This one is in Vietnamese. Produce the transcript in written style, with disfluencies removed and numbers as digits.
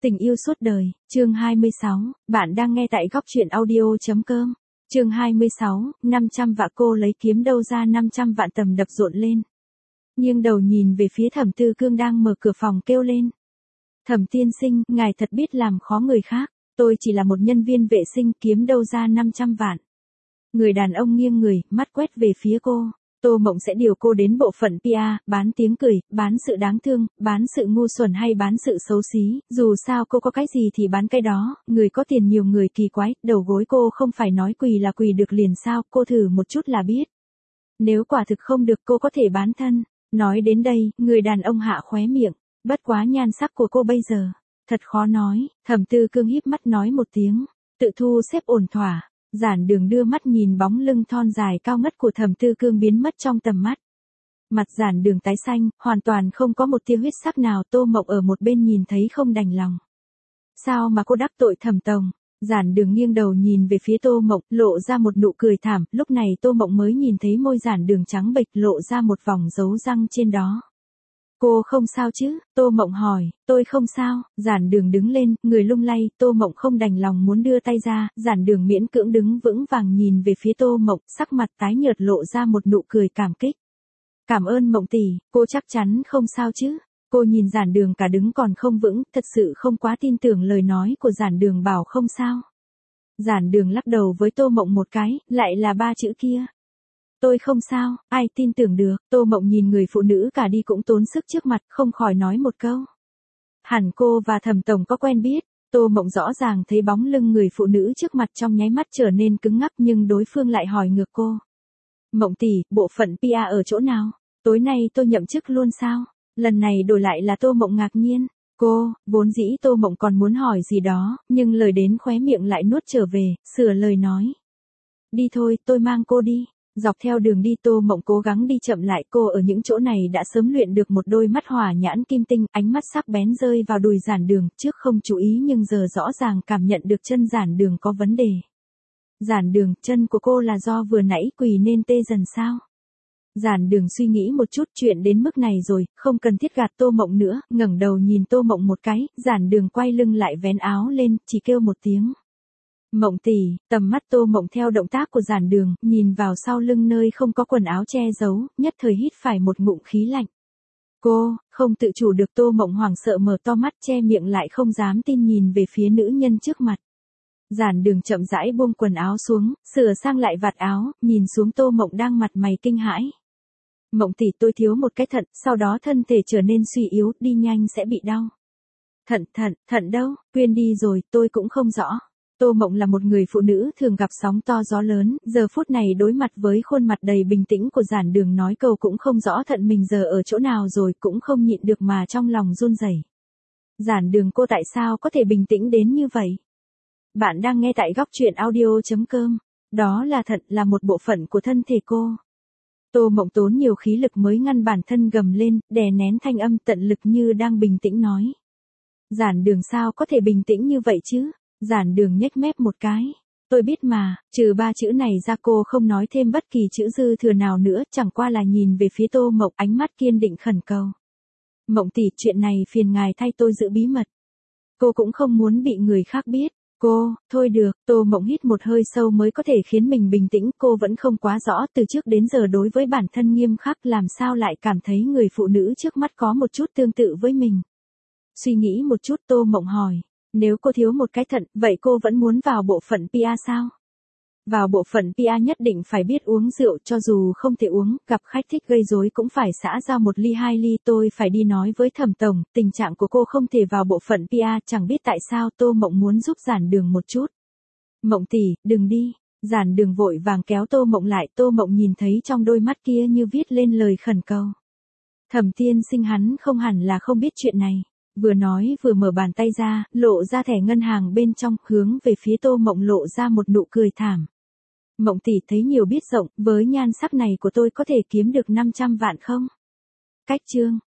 Tình yêu suốt đời, chương 26, bạn đang nghe tại góc truyện audio.com. Chương 26, 500 vạn cô lấy kiếm đâu ra 500 vạn tầm đập rộn lên. Nghiêng đầu nhìn về phía Thẩm Tư Cương đang mở cửa phòng kêu lên. Thẩm tiên sinh, ngài thật biết làm khó người khác, tôi chỉ là một nhân viên vệ sinh kiếm đâu ra 500 vạn. Người đàn ông nghiêng người, mắt quét về phía cô. Tô Mộng sẽ điều cô đến bộ phận PR, bán tiếng cười, bán sự đáng thương, bán sự ngu xuẩn hay bán sự xấu xí, dù sao cô có cái gì thì bán cái đó, người có tiền nhiều người kỳ quái, đầu gối cô không phải nói quỳ là quỳ được liền sao, cô thử một chút là biết. Nếu quả thực không được cô có thể bán thân. Nói đến đây, người đàn ông hạ khóe miệng, bất quá nhan sắc của cô bây giờ, thật khó nói, Thẩm Tư Cương híp mắt nói một tiếng, tự thu xếp ổn thỏa. Giản Đường đưa mắt nhìn bóng lưng thon dài cao ngất của Thẩm Tư Cương biến mất trong tầm mắt. Mặt Giản Đường tái xanh, hoàn toàn không có một tia huyết sắc nào. Tô Mộng ở một bên nhìn thấy không đành lòng. Sao mà cô đắc tội Thẩm tổng? Giản Đường nghiêng đầu nhìn về phía Tô Mộng, lộ ra một nụ cười thảm, lúc này Tô Mộng mới nhìn thấy môi Giản Đường trắng bệch lộ ra một vòng dấu răng trên đó. Cô không sao chứ? Tô Mộng hỏi. Tôi không sao. Giản Đường đứng lên, người lung lay, Tô Mộng không đành lòng muốn đưa tay ra, Giản Đường miễn cưỡng đứng vững vàng nhìn về phía Tô Mộng, sắc mặt tái nhợt lộ ra một nụ cười cảm kích. Cảm ơn Mộng tỷ, cô chắc chắn không sao chứ? Cô nhìn Giản Đường cả đứng còn không vững, thật sự không quá tin tưởng lời nói của Giản Đường bảo không sao. Giản Đường lắc đầu với Tô Mộng một cái, lại là ba chữ kia. Tôi không sao, ai tin tưởng được. Tô Mộng nhìn người phụ nữ cả đi cũng tốn sức trước mặt, không khỏi nói một câu. Hẳn cô và Thẩm tổng có quen biết. Tô Mộng rõ ràng thấy bóng lưng người phụ nữ trước mặt trong nháy mắt trở nên cứng ngắc, nhưng đối phương lại hỏi ngược cô. Mộng tỷ, bộ phận PR ở chỗ nào? Tối nay tôi nhậm chức luôn sao? Lần này đổi lại là Tô Mộng ngạc nhiên. Cô, vốn dĩ Tô Mộng còn muốn hỏi gì đó, nhưng lời đến khóe miệng lại nuốt trở về, sửa lời nói. Đi thôi, tôi mang cô đi. Dọc theo đường đi Tô Mộng cố gắng đi chậm lại, cô ở những chỗ này đã sớm luyện được một đôi mắt hỏa nhãn kim tinh, ánh mắt sắc bén rơi vào đùi Giản Đường, trước không chú ý nhưng giờ rõ ràng cảm nhận được chân Giản Đường có vấn đề. Giản Đường, chân của cô là do vừa nãy quỳ nên tê dần sao? Giản Đường suy nghĩ một chút, chuyện đến mức này rồi, không cần thiết gạt Tô Mộng nữa, ngẩng đầu nhìn Tô Mộng một cái, Giản Đường quay lưng lại vén áo lên, chỉ kêu một tiếng. Mộng tỷ, tầm mắt Tô Mộng theo động tác của Giản Đường, nhìn vào sau lưng nơi không có quần áo che giấu, nhất thời hít phải một ngụm khí lạnh. Cô, không tự chủ được Tô Mộng hoảng sợ mở to mắt che miệng lại không dám tin nhìn về phía nữ nhân trước mặt. Giản Đường chậm rãi buông quần áo xuống, sửa sang lại vạt áo, nhìn xuống Tô Mộng đang mặt mày kinh hãi. Mộng tỷ, tôi thiếu một cái thận, sau đó thân thể trở nên suy yếu, đi nhanh sẽ bị đau. Thận đâu, quên đi rồi, tôi cũng không rõ. Tô Mộng là một người phụ nữ thường gặp sóng to gió lớn, giờ phút này đối mặt với khuôn mặt đầy bình tĩnh của Giản Đường nói câu cũng không rõ thận mình giờ ở chỗ nào rồi, cũng không nhịn được mà trong lòng run rẩy. Giản Đường, cô tại sao có thể bình tĩnh đến như vậy? Bạn đang nghe tại góc truyện audio.com. Đó là thận, là một bộ phận của thân thể cô. Tô Mộng tốn nhiều khí lực mới ngăn bản thân gầm lên, đè nén thanh âm tận lực như đang bình tĩnh nói. Giản Đường, sao có thể bình tĩnh như vậy chứ? Giản Đường nhếch mép một cái. Tôi biết mà, trừ ba chữ này ra cô không nói thêm bất kỳ chữ dư thừa nào nữa, chẳng qua là nhìn về phía Tô Mộng, ánh mắt kiên định khẩn cầu. Mộng tỷ, chuyện này phiền ngài thay tôi giữ bí mật. Cô cũng không muốn bị người khác biết. Cô, thôi được. Tô Mộng hít một hơi sâu mới có thể khiến mình bình tĩnh, cô vẫn không quá rõ, từ trước đến giờ đối với bản thân nghiêm khắc, làm sao lại cảm thấy người phụ nữ trước mắt có một chút tương tự với mình. Suy nghĩ một chút Tô Mộng hỏi. Nếu cô thiếu một cái thận, vậy cô vẫn muốn vào bộ phận PR sao? Vào bộ phận PR nhất định phải biết uống rượu, cho dù không thể uống, gặp khách thích gây rối cũng phải xã giao một ly hai ly. Tôi phải đi nói với Thẩm tổng, tình trạng của cô không thể vào bộ phận PR, chẳng biết tại sao. Tô Mộng muốn giúp Giản Đường một chút. Mộng tỷ, đừng đi. Giản Đường vội vàng kéo Tô Mộng lại, Tô Mộng nhìn thấy trong đôi mắt kia như viết lên lời khẩn cầu. Thẩm tiên sinh, hắn không hẳn là không biết chuyện này. Vừa nói vừa mở bàn tay ra, lộ ra thẻ ngân hàng bên trong, hướng về phía Tô Mộng lộ ra một nụ cười thảm. Mộng tỷ, thấy nhiều biết rộng, với nhan sắc này của tôi có thể kiếm được 500 vạn không? Cách chương.